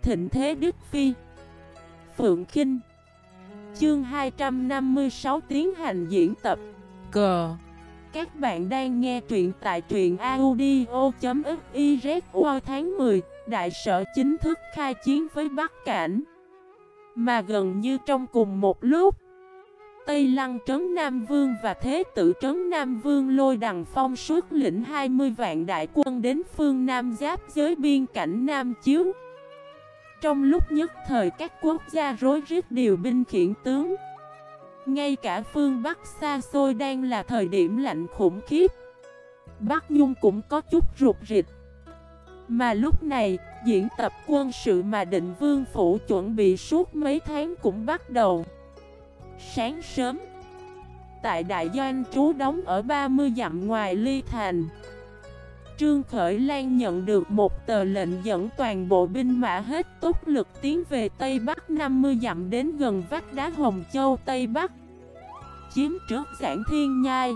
thịnh thế Đức Phi. Phượng Khinh. Chương 256 tiến hành diễn tập. Cờ. Các bạn đang nghe truyện tại truyện audio.xyz. Tháng 10, đại sở chính thức khai chiến với Bắc Cảnh. Mà gần như trong cùng một lúc, Tây Lăng trấn Nam Vương và Thế tử trấn Nam Vương Lôi Đằng Phong xuất lĩnh 20 vạn đại quân đến phương Nam giáp giới biên cảnh Nam Chiếu. Trong lúc nhất thời các quốc gia rối rít điều binh khiển tướng. Ngay cả phương Bắc xa xôi đang là thời điểm lạnh khủng khiếp, Bắc Nhung cũng có chút rụt rịch. Mà lúc này, diễn tập quân sự mà Định Vương Phủ chuẩn bị suốt mấy tháng cũng bắt đầu. Sáng sớm, tại đại doanh trú đóng ở 30 dặm ngoài Ly Thành, Trương Khởi Lan nhận được một tờ lệnh dẫn toàn bộ binh mã hết tốc lực tiến về Tây Bắc 50 dặm đến gần vách đá Hồng Châu Tây Bắc, chiếm trước Giảng Thiên Nhai.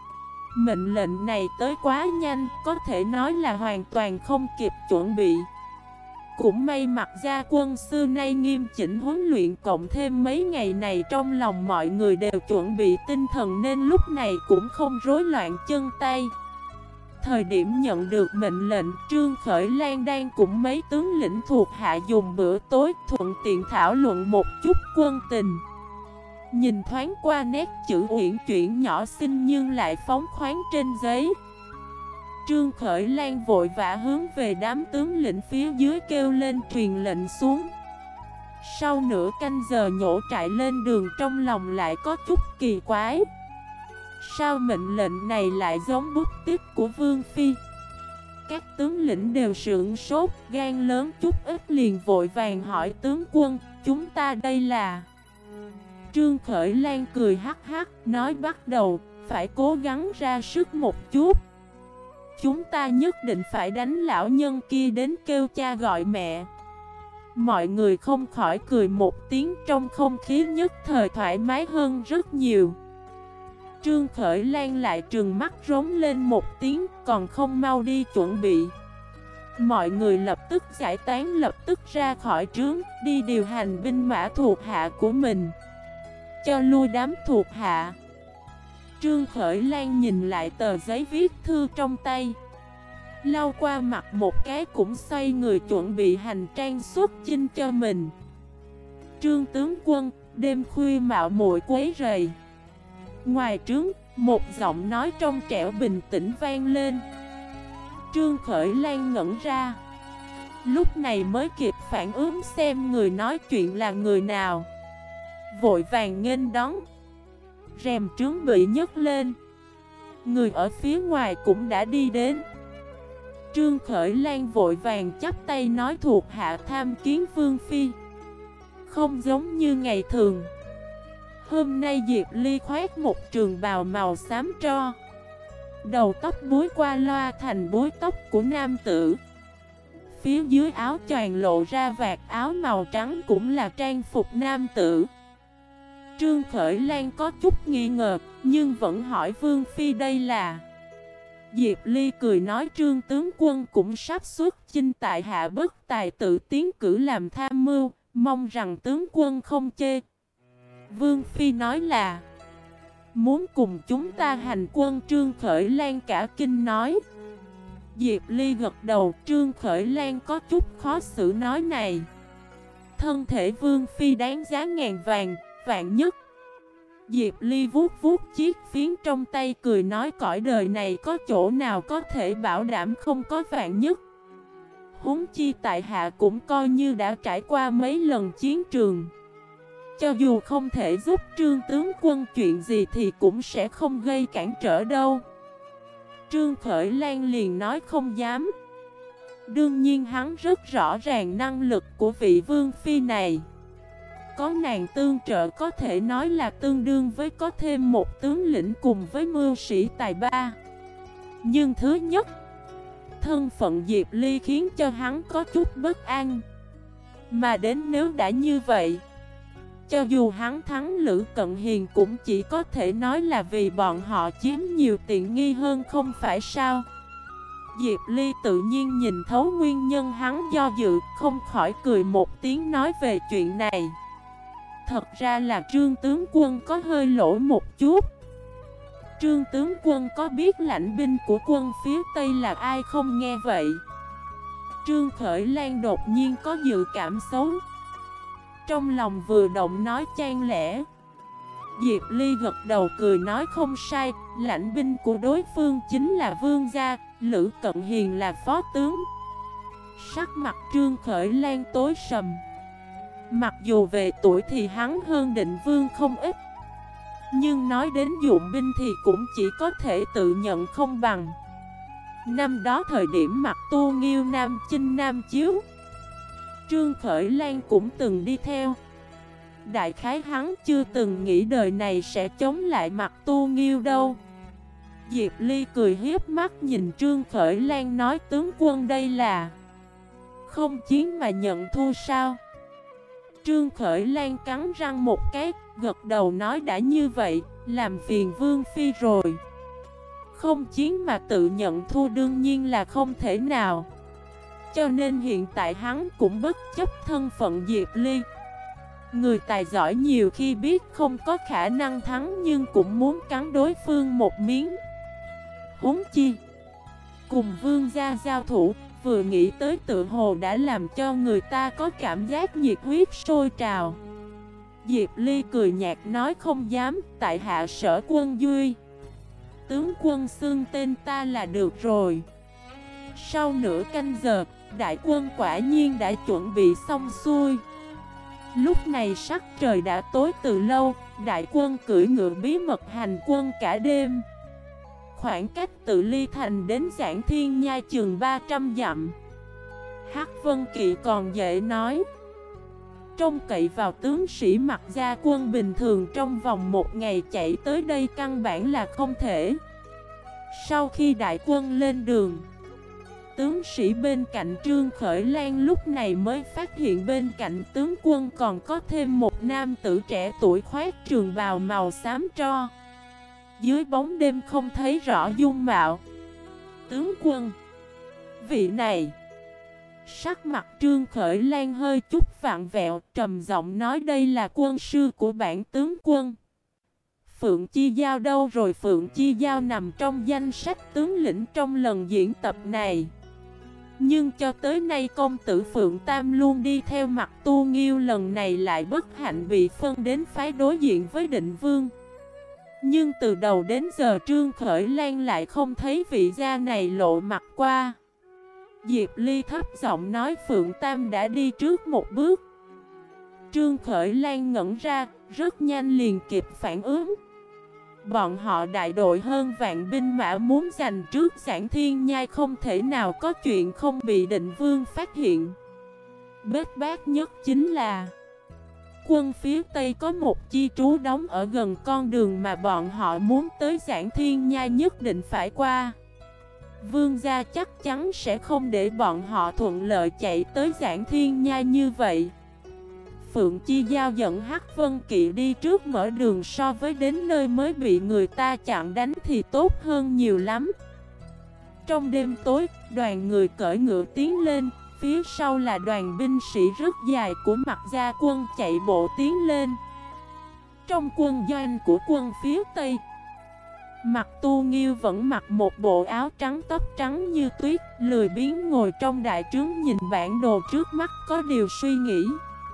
Mệnh lệnh này tới quá nhanh, có thể nói là hoàn toàn không kịp chuẩn bị. Cũng may mặt gia quân xưa nay nghiêm chỉnh huấn luyện, cộng thêm mấy ngày này trong lòng mọi người đều chuẩn bị tinh thần nên lúc này cũng không rối loạn chân tay. Thời điểm nhận được mệnh lệnh, Trương Khởi Lan đang cùng mấy tướng lĩnh thuộc hạ dùng bữa tối, thuận tiện thảo luận một chút quân tình. Nhìn thoáng qua nét chữ uyển chuyển nhỏ xinh nhưng lại phóng khoáng trên giấy, Trương Khởi Lan vội vã hướng về đám tướng lĩnh phía dưới kêu lên truyền lệnh xuống. Sau nửa canh giờ nhổ trại lên đường, trong lòng lại có chút kỳ quái. Sao mệnh lệnh này lại giống bút tích của Vương Phi? Các tướng lĩnh đều sửng sốt, gan lớn chút ít liền vội vàng hỏi tướng quân, chúng ta đây là... Trương Khởi Lan cười hắc hắc, nói bắt đầu, phải cố gắng ra sức một chút. Chúng ta nhất định phải đánh lão nhân kia đến kêu cha gọi mẹ. Mọi người không khỏi cười một tiếng, trong không khí nhất thời thoải mái hơn rất nhiều. Trương Khởi Lan lại trừng mắt rống lên một tiếng, còn không mau đi chuẩn bị. Mọi người lập tức giải tán, lập tức ra khỏi trướng, đi điều hành binh mã thuộc hạ của mình, cho lui đám thuộc hạ. Trương Khởi Lan nhìn lại tờ giấy viết thư trong tay, lau qua mặt một cái cũng xoay người chuẩn bị hành trang xuất chinh cho mình. Trương tướng quân, đêm khuya mạo muội quấy rầy. Ngoài trướng, một giọng nói trong trẻo bình tĩnh vang lên. Trương Khởi Lan ngẩn ra, lúc này mới kịp phản ứng xem người nói chuyện là người nào, vội vàng nghênh đón. Rèm trướng bị nhấc lên, người ở phía ngoài cũng đã đi đến. Trương Khởi Lan vội vàng chắp tay nói thuộc hạ tham kiến Vương Phi. Không giống như ngày thường, hôm nay Diệp Ly khoác một trường bào màu xám tro, đầu tóc búi qua loa thành búi tóc của nam tử. Phía dưới áo choàng lộ ra vạt áo màu trắng cũng là trang phục nam tử. Trương Khởi Lan có chút nghi ngờ, nhưng vẫn hỏi Vương Phi đây là... Diệp Ly cười nói Trương tướng quân cũng sắp xuất chinh, tại hạ bất tài tự tiến cử làm tham mưu, mong rằng tướng quân không chê. Vương Phi nói là muốn cùng chúng ta hành quân. Trương Khởi Lan cả kinh nói. Diệp Ly gật đầu. Trương Khởi Lan có chút khó xử nói này, thân thể Vương Phi đáng giá ngàn vàng, vạn nhất. Diệp Ly vuốt vuốt chiếc phiến trong tay cười nói cõi đời này có chỗ nào có thể bảo đảm không có vạn nhất. Huống chi tại hạ cũng coi như đã trải qua mấy lần chiến trường, cho dù không thể giúp Trương tướng quân chuyện gì thì cũng sẽ không gây cản trở đâu. Trương Khởi Lan liền nói không dám. Đương nhiên hắn rất rõ ràng năng lực của vị Vương Phi này. Có nàng tương trợ có thể nói là tương đương với có thêm một tướng lĩnh cùng với mưu sĩ tài ba. Nhưng thứ nhất, thân phận Diệp Ly khiến cho hắn có chút bất an. Mà đến nếu đã như vậy, cho dù hắn thắng Lữ Cận Hiền cũng chỉ có thể nói là vì bọn họ chiếm nhiều tiện nghi hơn không phải sao. Diệp Ly tự nhiên nhìn thấu nguyên nhân hắn do dự, không khỏi cười một tiếng nói về chuyện này. Thật ra là Trương tướng quân có hơi lỗi một chút. Trương tướng quân có biết lãnh binh của quân phía Tây là ai không nghe vậy? Trương Khởi Lan đột nhiên có dự cảm xấu. Trong lòng vừa động nói chan lẽ. Diệp Ly gật đầu cười nói không sai, lãnh binh của đối phương chính là vương gia, Lữ Cận Hiền là phó tướng. Sắc mặt Trương Khởi Lan tối sầm. Mặc dù về tuổi thì hắn hơn Định Vương không ít, nhưng nói đến dụng binh thì cũng chỉ có thể tự nhận không bằng. Năm đó thời điểm Mặc Tu Nghiêu Nam Chinh Nam Chiếu, Trương Khởi Lan cũng từng đi theo. Đại khái hắn chưa từng nghĩ đời này sẽ chống lại Mặc Tu Nghiêu đâu. Diệp Ly cười hiếp mắt nhìn Trương Khởi Lan nói tướng quân đây là không chiến mà nhận thua sao? Trương Khởi Lan cắn răng một cái, gật đầu nói đã như vậy, làm phiền Vương Phi rồi. Không chiến mà tự nhận thua đương nhiên là không thể nào. Cho nên hiện tại hắn cũng bất chấp thân phận Diệp Ly. Người tài giỏi nhiều khi biết không có khả năng thắng nhưng cũng muốn cắn đối phương một miếng. Huống chi cùng vương gia giao thủ, vừa nghĩ tới tự hồ đã làm cho người ta có cảm giác nhiệt huyết sôi trào. Diệp Ly cười nhạt nói không dám, tại hạ Sở Quân Duy. Tướng quân xưng tên ta là được rồi. Sau nửa canh giờ, đại quân quả nhiên đã chuẩn bị xong xuôi. Lúc này sắc trời đã tối từ lâu, đại quân cưỡi ngựa bí mật hành quân cả đêm. Khoảng cách từ Ly Thành đến Giảng Thiên Nhai chừng 300 dặm. Hắc Vân Kỵ còn dễ nói. Trông cậy vào tướng sĩ mặc gia quân bình thường trong vòng một ngày chạy tới đây căn bản là không thể. Sau khi đại quân lên đường, tướng sĩ bên cạnh Trương Khởi Lan lúc này mới phát hiện bên cạnh tướng quân còn có thêm một nam tử trẻ tuổi khoác trường bào màu xám tro. Dưới bóng đêm không thấy rõ dung mạo. Tướng quân, vị này. Sắc mặt Trương Khởi Lan hơi chút vặn vẹo, trầm giọng nói đây là quân sư của bản tướng quân. Phượng Chi Giao đâu rồi? Phượng Chi Giao nằm trong danh sách tướng lĩnh trong lần diễn tập này. Nhưng cho tới nay công tử Phượng Tam luôn đi theo Mặc Tu Nghiêu, lần này lại bất hạnh bị phân đến phái đối diện với Định Vương. Nhưng từ đầu đến giờ Trương Khởi Lan lại không thấy vị gia này lộ mặt qua. Diệp Ly thấp giọng nói Phượng Tam đã đi trước một bước. Trương Khởi Lan ngẩn ra, rất nhanh liền kịp phản ứng. Bọn họ đại đội hơn vạn binh mã muốn giành trước Giảng Thiên Nhai, không thể nào có chuyện không bị Định Vương phát hiện. Bết bát nhất chính là quân phía Tây có một chi trú đóng ở gần con đường mà bọn họ muốn tới Giảng Thiên Nhai nhất định phải qua. Vương gia chắc chắn sẽ không để bọn họ thuận lợi chạy tới Giảng Thiên Nhai như vậy. Phượng Chi Giao dẫn Hắc Vân Kỵ đi trước mở đường, so với đến nơi mới bị người ta chặn đánh thì tốt hơn nhiều lắm. Trong đêm tối, đoàn người cởi ngựa tiến lên, phía sau là đoàn binh sĩ rất dài của Mặc gia quân chạy bộ tiến lên. Trong quân doanh của quân phía Tây, Mặc Tu Nghiêu vẫn mặc một bộ áo trắng, tóc trắng như tuyết, lười biếng ngồi trong đại trướng nhìn bản đồ trước mắt có điều suy nghĩ.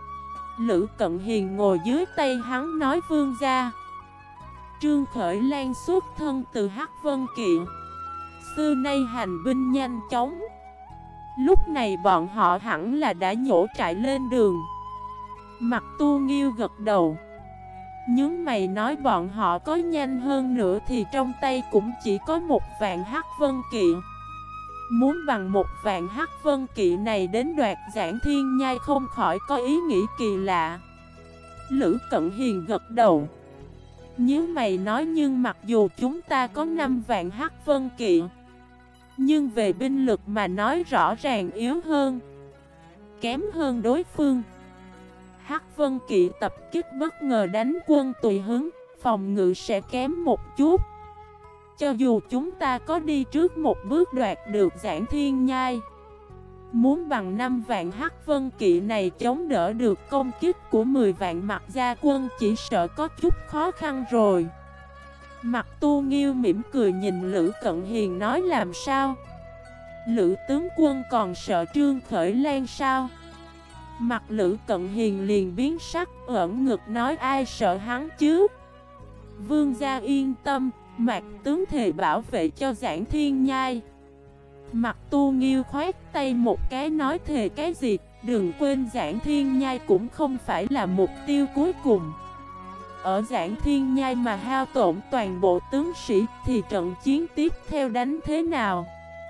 Lữ Cận Hiền ngồi dưới tay hắn nói vương gia. Trương Khởi Lan xuất thân từ Hắc Vân Kỵ, xưa nay hành binh nhanh chóng. Lúc này bọn họ hẳn là đã nhổ trại lên đường. Mặc Tu Nghiêu gật đầu, nhướng mày nói bọn họ có nhanh hơn nữa thì trong tay cũng chỉ có 1.000 Hắc Vân Kỵ. Muốn bằng 1.000 Hắc Vân Kỵ này đến đoạt Giảng Thiên Nhai không khỏi có ý nghĩ kỳ lạ. Lữ Cận Hiền gật đầu, nhớ mày nói nhưng mặc dù chúng ta có 5.000 Hắc Vân Kỵ, nhưng về binh lực mà nói rõ ràng yếu hơn, kém hơn đối phương. Hắc Vân Kỵ tập kích bất ngờ đánh quân tùy hứng, phòng ngự sẽ kém một chút. Cho dù chúng ta có đi trước một bước đoạt được Giảng Thiên Nhai, muốn bằng 5 vạn Hắc Vân Kỵ này chống đỡ được công kích của 10 vạn Mạc Gia quân chỉ sợ có chút khó khăn rồi. Mặt Tu Nghiêu mỉm cười nhìn Lữ Cận Hiền nói làm sao? Lữ tướng quân còn sợ Trương Khởi Lan sao? Mặt Lữ Cận Hiền liền biến sắc, ẩn ngực nói ai sợ hắn chứ? Vương gia yên tâm, Mạc tướng thề bảo vệ cho Giảng Thiên Nhai. Mặt Tu Nghiêu khoát tay một cái nói thề cái gì? Đừng quên Giảng Thiên Nhai cũng không phải là mục tiêu cuối cùng. Ở Giảng Thiên Nhai mà hao tổn toàn bộ tướng sĩ thì trận chiến tiếp theo đánh thế nào?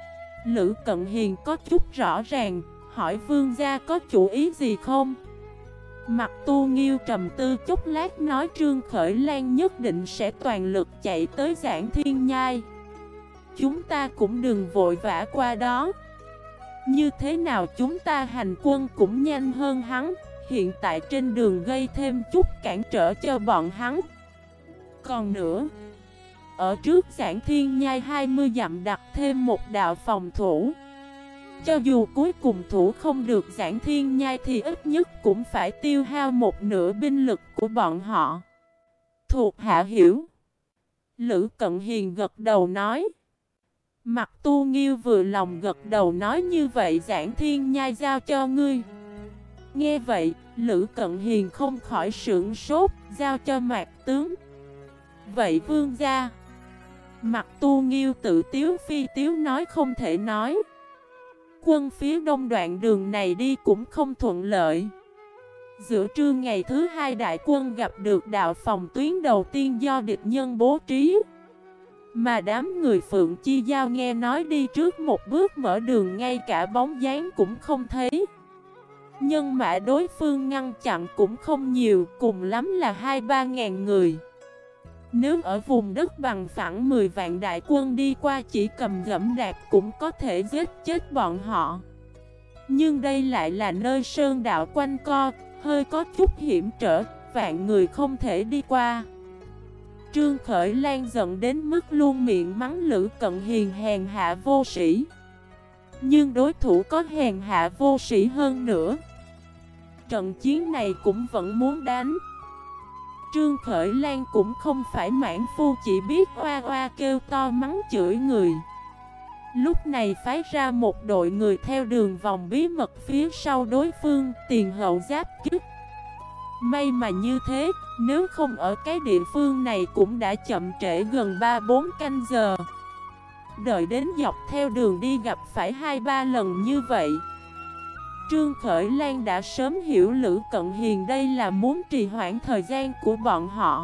Lữ Cận Hiền có chút rõ ràng, hỏi vương gia có chủ ý gì không? Mặt Tu Nghiêu trầm tư chút lát nói Trương Khởi Lan nhất định sẽ toàn lực chạy tới Giảng Thiên Nhai. Chúng ta cũng đừng vội vã qua đó. Như thế nào chúng ta hành quân cũng nhanh hơn hắn. Hiện tại trên đường gây thêm chút cản trở cho bọn hắn. Còn nữa, ở trước Giảng Thiên Nhai 20 dặm đặt thêm một đạo phòng thủ. Cho dù cuối cùng thủ không được Giảng Thiên Nhai thì ít nhất cũng phải tiêu hao một nửa binh lực của bọn họ. Thuộc hạ hiểu. Lữ Cận Hiền gật đầu nói. Mặt Tu Nghiêu vừa lòng gật đầu nói như vậy Giảng Thiên Nhai giao cho ngươi. Nghe vậy, Lữ Cận Hiền không khỏi sửng sốt, giao cho Mạc tướng. Vậy vương gia? Mặt Tu Nghiêu tự tiếu phi tiếu nói không thể nói. Quân phía đông đoạn đường này đi cũng không thuận lợi. Giữa trưa ngày thứ hai đại quân gặp được đạo phòng tuyến đầu tiên do địch nhân bố trí. Mà đám người Phượng Chi Giao nghe nói đi trước một bước mở đường ngay cả bóng dáng cũng không thấy. Nhân mã đối phương ngăn chặn cũng không nhiều, cùng lắm là 2-3 ngàn người. Nếu ở vùng đất bằng phẳng 10 vạn đại quân đi qua chỉ cầm dẫm đạp cũng có thể giết chết bọn họ. Nhưng đây lại là nơi sơn đạo quanh co, hơi có chút hiểm trở, vạn người không thể đi qua. Trương Khởi Lan giận đến mức luôn miệng mắng Lữ Cận Hiền hèn hạ vô sĩ. Nhưng đối thủ có hèn hạ vô sĩ hơn nữa. Trận chiến này cũng vẫn muốn đánh. Trương Khởi Lan cũng không phải mãn phu chỉ biết oa oa kêu to mắng chửi người. Lúc này phái ra một đội người theo đường vòng bí mật phía sau đối phương, tiền hậu giáp kích. May mà như thế, nếu không ở cái địa phương này cũng đã chậm trễ gần 3-4 canh giờ. Đợi đến dọc theo đường đi gặp phải 2-3 lần như vậy. Trương Khởi Lan đã sớm hiểu Lữ Cận Hiền đây là muốn trì hoãn thời gian của bọn họ.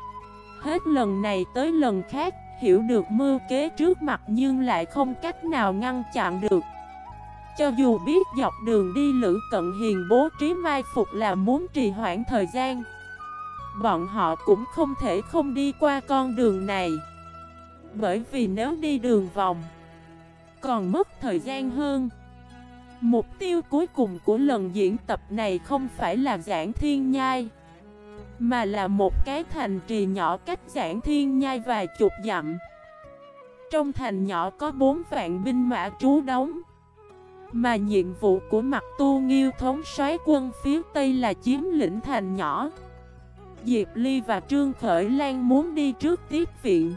Hết lần này tới lần khác, hiểu được mưu kế trước mặt nhưng lại không cách nào ngăn chặn được. Cho dù biết dọc đường đi Lữ Cận Hiền bố trí mai phục là muốn trì hoãn thời gian, bọn họ cũng không thể không đi qua con đường này. Bởi vì nếu đi đường vòng, còn mất thời gian hơn. Mục tiêu cuối cùng của lần diễn tập này không phải là Giảng Thiên Nhai, mà là một cái thành trì nhỏ cách Giảng Thiên Nhai vài chục dặm. Trong thành nhỏ có 4 vạn binh mã trú đóng. Mà nhiệm vụ của Mặt Tu Nghiêu thống soái quân phía Tây là chiếm lĩnh thành nhỏ. Diệp Ly và Trương Khởi Lan muốn đi trước tiếp viện,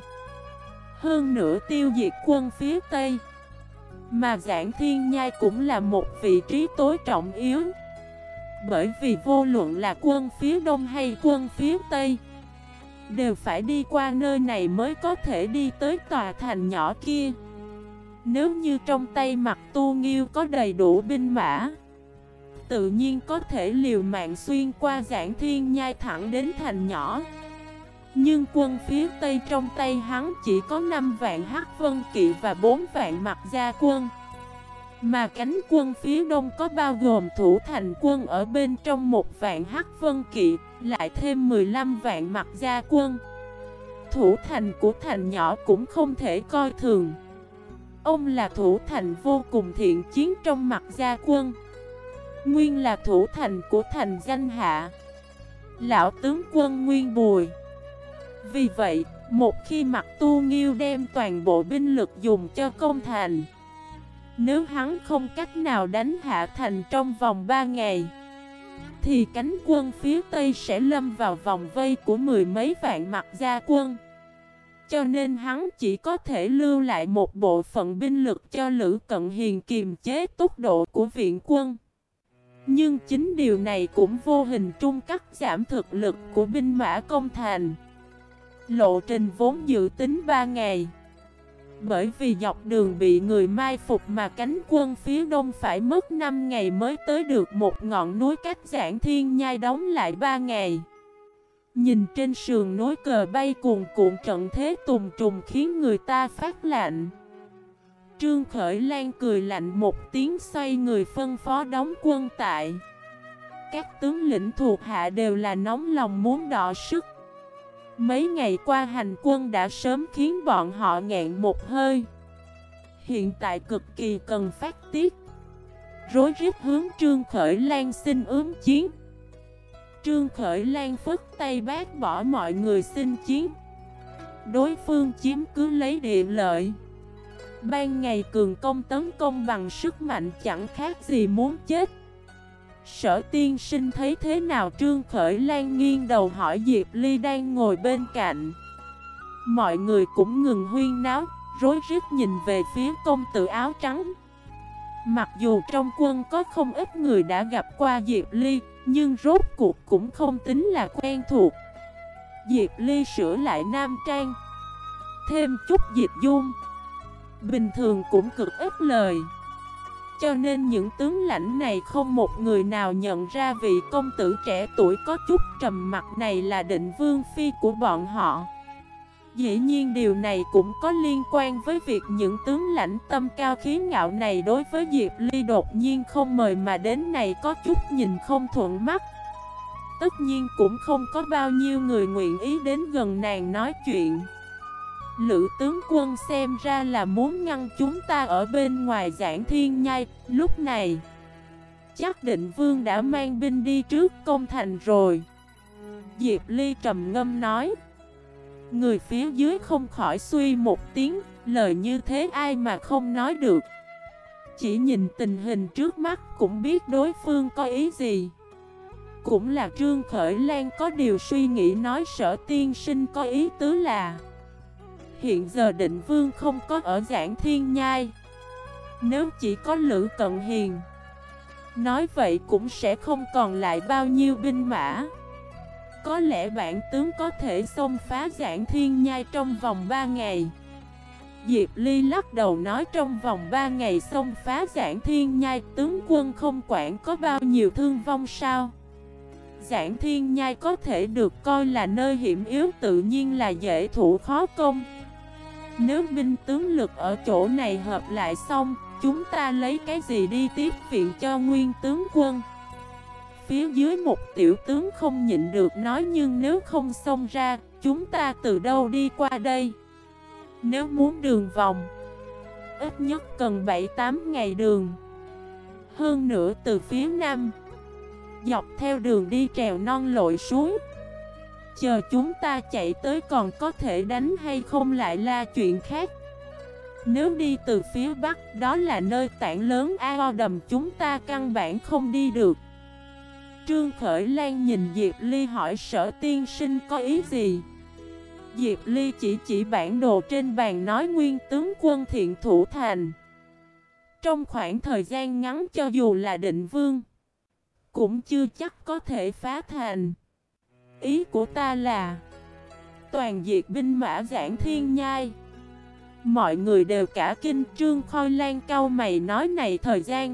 hơn nữa tiêu diệt quân phía Tây. Mà Giảng Thiên Nhai cũng là một vị trí tối trọng yếu. Bởi vì vô luận là quân phía Đông hay quân phía Tây đều phải đi qua nơi này mới có thể đi tới tòa thành nhỏ kia. Nếu như trong tay Mặt Tu Nghiêu có đầy đủ binh mã, tự nhiên có thể liều mạng xuyên qua Giảng Thiên Nhai thẳng đến thành nhỏ. Nhưng quân phía Tây trong tay hắn chỉ có 5 vạn Hắc Vân Kỵ và 4 vạn Mạc Gia quân. Mà cánh quân phía Đông có bao gồm thủ thành quân ở bên trong 1 vạn Hắc Vân Kỵ, lại thêm 15 vạn Mạc Gia quân. Thủ thành của thành nhỏ cũng không thể coi thường. Ông là thủ thành vô cùng thiện chiến trong Mạc Gia quân, nguyên là thủ thành của thành danh hạ lão tướng quân Nguyên Bùi. Vì vậy, Một khi Mặc Tu Nghiêu đem toàn bộ binh lực dùng cho công thành, nếu hắn không cách nào đánh hạ thành trong vòng 3 ngày, thì cánh quân phía Tây sẽ lâm vào vòng vây của mười mấy vạn Mặc gia quân. Cho nên hắn chỉ có thể lưu lại một bộ phận binh lực cho Lữ Cận Hiền kiềm chế tốc độ của viện quân. Nhưng chính điều này cũng vô hình trung cắt giảm thực lực của binh mã công thành. Lộ trình vốn dự tính 3 ngày, bởi vì dọc đường bị người mai phục mà cánh quân phía đông phải mất 5 ngày mới tới được một ngọn núi cách Giảng Thiên Nhai đóng lại 3 ngày. Nhìn trên sườn núi cờ bay cuồn cuộn, trận thế tùng trùng khiến người ta phát lạnh. Trương Khởi Lan cười lạnh một tiếng, xoay người phân phó đóng quân tại. Các tướng lĩnh thuộc hạ đều là nóng lòng muốn đọ sức. Mấy ngày qua hành quân đã sớm khiến bọn họ nghẹn một hơi. Hiện tại cực kỳ cần phát tiết, rối rít hướng Trương Khởi Lan xin ứng chiến. Trương Khởi Lan phất tay bác bỏ mọi người xin chiến. Đối phương chiếm cứ lấy địa lợi, ban ngày cường công tấn công bằng sức mạnh chẳng khác gì muốn chết. Sở tiên sinh thấy thế nào? Trương Khởi Lan nghiêng đầu hỏi Diệp Ly đang ngồi bên cạnh. Mọi người cũng ngừng huyên náo, rối rít nhìn về phía công tử áo trắng. Mặc dù trong quân có không ít người đã gặp qua Diệp Ly, nhưng rốt cuộc cũng không tính là quen thuộc. Diệp Ly sửa lại nam trang, thêm chút dịch dung, bình thường cũng cực ít lời. Cho nên những tướng lãnh này không một người nào nhận ra vị công tử trẻ tuổi có chút trầm mặc này là Định Vương Phi của bọn họ. Dĩ nhiên điều này cũng có liên quan với việc những tướng lãnh tâm cao khí ngạo này đối với Diệp Ly đột nhiên không mời mà đến này có chút nhìn không thuận mắt. Tất nhiên cũng không có bao nhiêu người nguyện ý đến gần nàng nói chuyện. Lữ tướng quân xem ra là muốn ngăn chúng ta ở bên ngoài Giảng Thiên Nhai. Lúc này chắc Định Vương đã mang binh đi trước công thành rồi. Diệp Ly trầm ngâm nói. Người phía dưới không khỏi suy một tiếng, lời như thế ai mà không nói được. Chỉ nhìn tình hình trước mắt cũng biết đối phương có ý gì. Cũng là Trương Khởi Lan có điều suy nghĩ nói Sở tiên sinh có ý tứ là hiện giờ Định Vương không có ở Giảng Thiên Nhai. Nếu chỉ có Lữ Cận Hiền, nói vậy cũng sẽ không còn lại bao nhiêu binh mã. Có lẽ bản tướng có thể xông phá Giảng Thiên Nhai trong vòng 3 ngày. Diệp Ly lắc đầu nói trong vòng 3 ngày xông phá Giảng Thiên Nhai, tướng quân không quản có bao nhiêu thương vong sao? Giảng Thiên Nhai có thể được coi là nơi hiểm yếu, tự nhiên là dễ thủ khó công. Nếu binh tướng lực ở chỗ này hợp lại xong, chúng ta lấy cái gì đi tiếp viện cho nguyên tướng quân? Phía dưới một tiểu tướng không nhịn được nói, nhưng nếu không xông ra, chúng ta từ đâu đi qua đây? Nếu muốn đường vòng, ít nhất cần 7-8 ngày đường. Hơn nữa từ phía nam, dọc theo đường đi trèo non lội suối. Chờ chúng ta chạy tới còn có thể đánh hay không lại là chuyện khác. Nếu đi từ phía bắc, đó là nơi tảng lớn ao đầm, chúng ta căn bản không đi được. Trương Khởi Lan nhìn Diệp Ly hỏi Sở tiên sinh có ý gì? Diệp Ly chỉ bản đồ trên bàn nói nguyên tướng quân thiện thủ thành. Trong khoảng thời gian ngắn cho dù là Định Vương cũng chưa chắc có thể phá thành. Ý của ta là toàn diệt binh mã Giảng Thiên Nhai. Mọi người đều cả kinh. Trương Khôi Lan cau mày nói này thời gian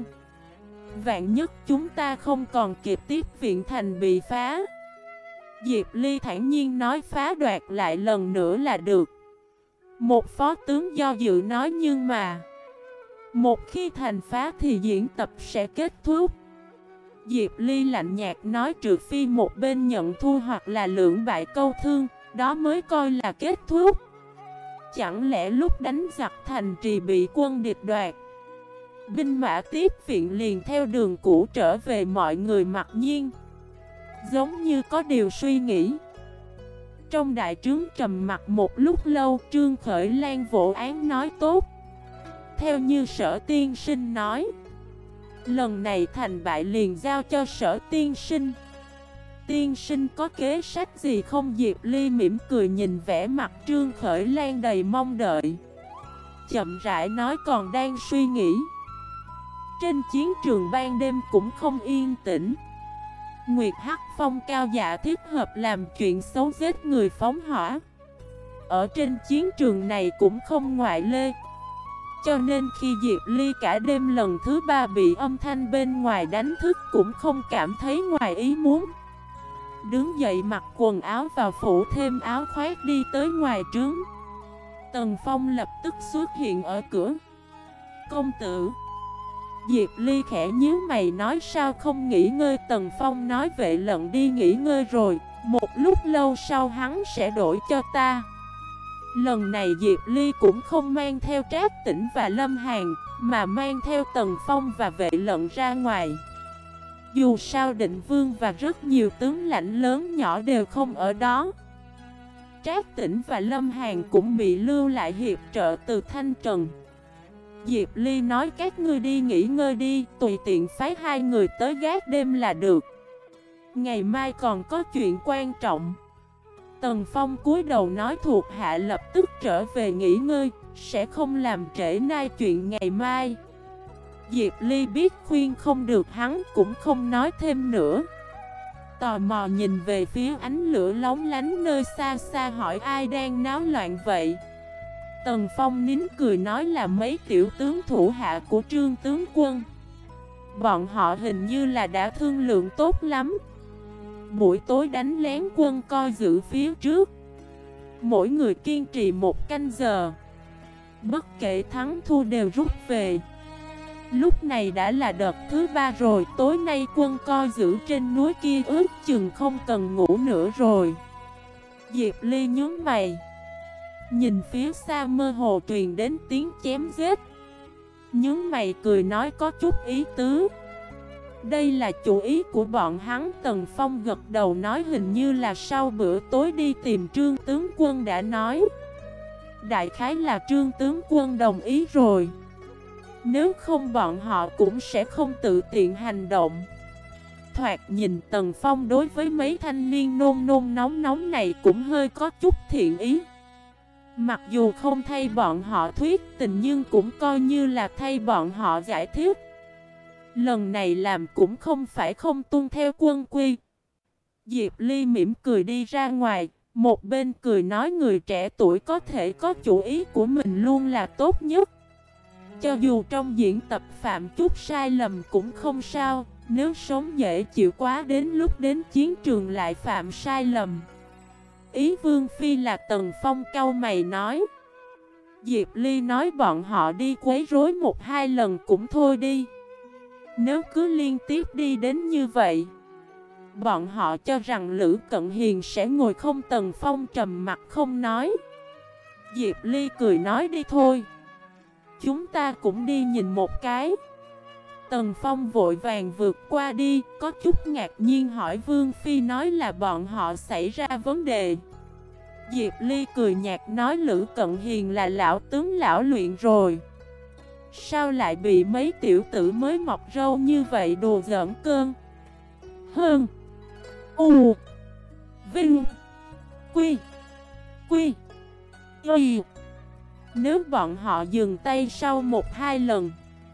vạn nhất chúng ta không còn kịp tiếp viện thành bị phá. Diệp Ly thản nhiên nói phá đoạt lại lần nữa là được. Một phó tướng do dự nói nhưng mà một khi thành phá thì diễn tập sẽ kết thúc. Diệp Ly lạnh nhạt nói trừ phi một bên nhận thua hoặc là lưỡng bại câu thương, đó mới coi là kết thúc. Chẳng lẽ lúc đánh giặc thành trì bị quân địch đoạt, binh mã tiếp viện liền theo đường cũ trở về? Mọi người mặc nhiên giống như có điều suy nghĩ. Trong đại trướng trầm mặc một lúc lâu, Trương Khởi Lan vỗ án nói tốt. Theo như Sở tiên sinh nói, lần này thành bại liền giao cho Sở tiên sinh. Tiên sinh có kế sách gì không? Diệp Ly mỉm cười nhìn vẻ mặt Trương Khởi Lan đầy mong đợi, chậm rãi nói còn đang suy nghĩ. Trên chiến trường ban đêm cũng không yên tĩnh. Nguyệt Hắc Phong cao dạ thích hợp làm chuyện xấu giết người phóng hỏa. Ở trên chiến trường này cũng không ngoại lệ. Cho nên khi Diệp Ly cả đêm lần thứ 3 bị âm thanh bên ngoài đánh thức cũng không cảm thấy ngoài ý muốn. Đứng dậy mặc quần áo vào phủ thêm áo khoác đi tới ngoài trướng. Tần Phong lập tức xuất hiện ở cửa. Công tử. Diệp Ly khẽ nhíu mày nói sao không nghỉ ngơi. Tần Phong nói vệ lận đi nghỉ ngơi rồi, một lúc lâu sau hắn sẽ đổi cho ta. Lần này Diệp Ly cũng không mang theo Trác Tĩnh và Lâm Hàn, mà mang theo Tần Phong và vệ lận ra ngoài. Dù sao Định Vương và rất nhiều tướng lãnh lớn nhỏ đều không ở đó. Trác Tĩnh và Lâm Hàn cũng bị lưu lại hiệp trợ từ Thanh Trần. Diệp Ly nói các ngươi đi nghỉ ngơi đi, tùy tiện phái 2 người tới gác đêm là được. Ngày mai còn có chuyện quan trọng. Tần Phong cúi đầu nói thuộc hạ lập tức trở về nghỉ ngơi, sẽ không làm trễ nải chuyện ngày mai. Diệp Ly biết khuyên không được hắn cũng không nói thêm nữa. Tò mò nhìn về phía ánh lửa lóng lánh nơi xa xa hỏi ai đang náo loạn vậy. Tần Phong nín cười nói là mấy tiểu tướng thủ hạ của Trương tướng quân. Bọn họ hình như là đã thương lượng tốt lắm. Buổi tối đánh lén quân coi giữ phía trước. Mỗi người kiên trì 1 canh giờ. Bất kể thắng thua đều rút về. Lúc này đã là đợt thứ 3 rồi. Tối nay quân coi giữ trên núi kia ước chừng không cần ngủ nữa rồi. Diệp Ly nhướng mày, nhìn phía xa mơ hồ truyền đến tiếng chém giết. Nhướng mày cười nói có chút ý tứ. Đây là chủ ý của bọn hắn. Tần Phong gật đầu nói hình như là sau bữa tối đi tìm Trương tướng quân đã nói. Đại khái là Trương tướng quân đồng ý rồi. Nếu không bọn họ cũng sẽ không tự tiện hành động. Thoạt nhìn Tần Phong đối với mấy thanh niên nôn nôn nóng nóng này cũng hơi có chút thiện ý. Mặc dù không thay bọn họ thuyết tình nhưng cũng coi như là thay bọn họ giải thích. Lần này làm cũng không phải không tuân theo quân quy. Diệp Ly mỉm cười đi ra ngoài, một bên cười nói người trẻ tuổi có thể có chủ ý của mình luôn là tốt nhất. Cho dù trong diễn tập phạm chút sai lầm cũng không sao, nếu sống dễ chịu quá đến lúc đến chiến trường lại phạm sai lầm. Ý Vương Phi là Tần Phong cau mày nói. Diệp Ly nói bọn họ đi quấy rối 1-2 lần cũng thôi đi. Nếu cứ liên tiếp đi đến như vậy, bọn họ cho rằng Lữ Cận Hiền sẽ ngồi không. Tần Phong trầm mặt không nói. Diệp Ly cười nói đi thôi, chúng ta cũng đi nhìn một cái. Tần Phong vội vàng vượt qua đi, có chút ngạc nhiên hỏi Vương Phi nói là bọn họ xảy ra vấn đề. Diệp Ly cười nhạt nói Lữ Cận Hiền là lão tướng lão luyện rồi, sao lại bị mấy tiểu tử mới mọc râu như vậy đùa giỡn cơn. Hơn U Vinh Quy Quy Y. Nếu bọn họ dừng tay sau 1-2 lần,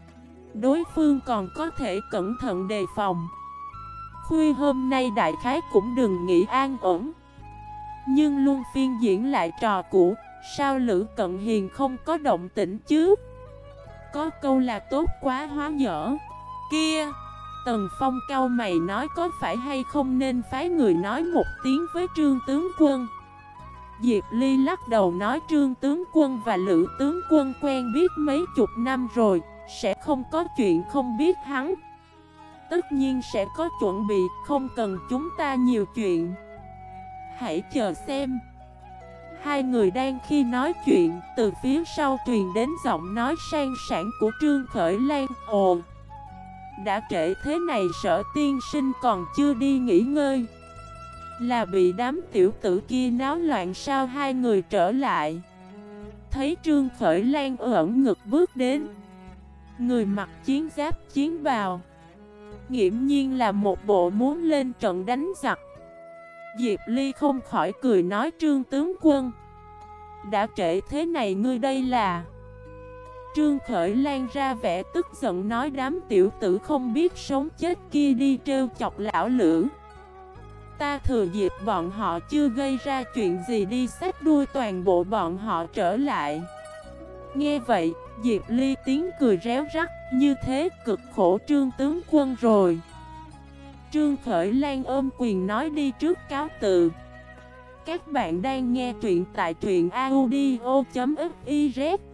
đối phương còn có thể cẩn thận đề phòng. Khuya hôm nay đại khái cũng đừng nghĩ an ổn. Nhưng luôn phiên diễn lại trò cũ, sao Lữ Cận Hiền không có động tĩnh chứ? Có câu là tốt quá hóa dở. Kia, Tần Phong cau mày nói có phải hay không nên phái người nói một tiếng với Trương tướng quân. Diệp Ly lắc đầu nói Trương tướng quân và Lữ tướng quân quen biết mấy chục năm rồi, sẽ không có chuyện không biết hắn. Tất nhiên sẽ có chuẩn bị, không cần chúng ta nhiều chuyện. Hãy chờ xem. Hai người đang khi nói chuyện, từ phía sau truyền đến giọng nói sang sảng của Trương Khởi Lan. Ồ, đã trễ thế này Sở tiên sinh còn chưa đi nghỉ ngơi. Là bị đám tiểu tử kia náo loạn sao? Hai người trở lại, thấy Trương Khởi Lan ẩn ngực bước đến. Người mặc chiến giáp chiến bào, nghiễm nhiên là một bộ muốn lên trận đánh giặc. Diệp Ly không khỏi cười nói: Trương tướng quân, đã trễ thế này ngươi đây là... Trương Khởi Lan ra vẻ tức giận nói: đám tiểu tử không biết sống chết kia đi trêu chọc lão lửa. Ta thừa dịp bọn họ chưa gây ra chuyện gì đi xách đuôi toàn bộ bọn họ trở lại. Nghe vậy, Diệp Ly tiếng cười réo rắt: như thế cực khổ Trương tướng quân rồi. Trương Khởi Lan ôm quyền nói: đi trước cáo từ. Các bạn đang nghe truyện tại truyện audio.fif